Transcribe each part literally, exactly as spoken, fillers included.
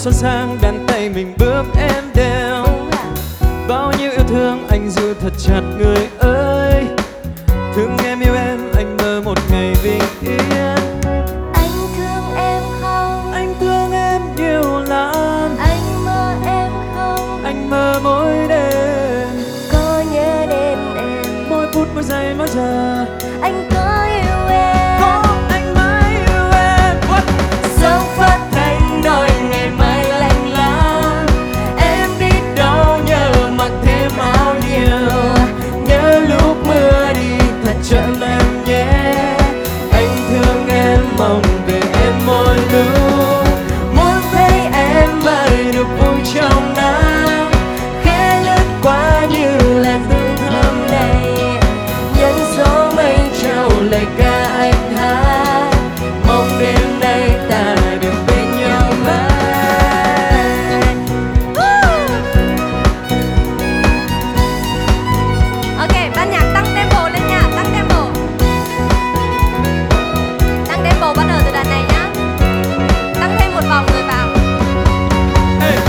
xuân sang đàn tay mình bước êm đềm. Bao nhiêu yêu thương anh giữ thật chặt người ơi. Thương em yêu em anh mơ một ngày bình yên. Anh thương em không? Anh thương em nhiều lắm. Anh mơ em không? Anh mơ mỗi đêm. Có nhớ đến em Mỗi phút mỗi giây mỗi giờ. anh có yêu em. Có anh mãi yêu em. What? Sớm phát thanh nói ngày mai lạnh lắm. Em đi đâu nhớ mặc thêm áo nhiều. Nhớ lúc mưa đi thật chậm em nhé. Anh thương em mong về em mỗi lúc. Muốn thấy em bay được vui trong nắng. Khẽ lướt qua như làn tương thơm này. Nhân số mây Trao lời ca anh hát. Mong đêm nay ta được bên nhau mãi. Ok, ban nhạc tăng tempo lên nha, tăng tempo. Tăng tempo bắt đầu từ đoạn này nhá. Tăng thêm một vòng người vào. Hey.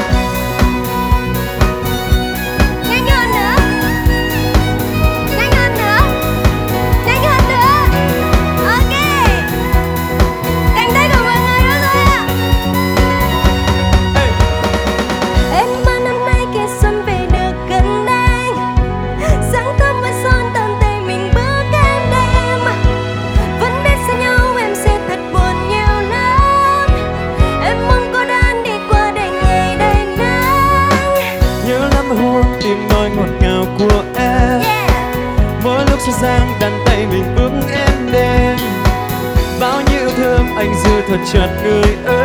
Nhanh hơn nữa. Nhanh hơn nữa. Nhanh hơn nữa. Ok. Cánh tay của mọi người nữa rồi ạ. Hey. Em mơ năm nay kia xuân về được gần anh. Sáng thơm với son tàn tay mình bước em đêm. Vẫn biết xa nhau em sẽ thật buồn nhiều lắm. Em mong cô đơn đi qua đầy ngày đầy nắng. Nhớ lắm hôn tim nói ngọt ngào của em. Yeah. Mỗi lúc xuân sang đàn tay mình bước êm đềm. Bao nhiêu yêu thương anh giữ thật chặt người ơi.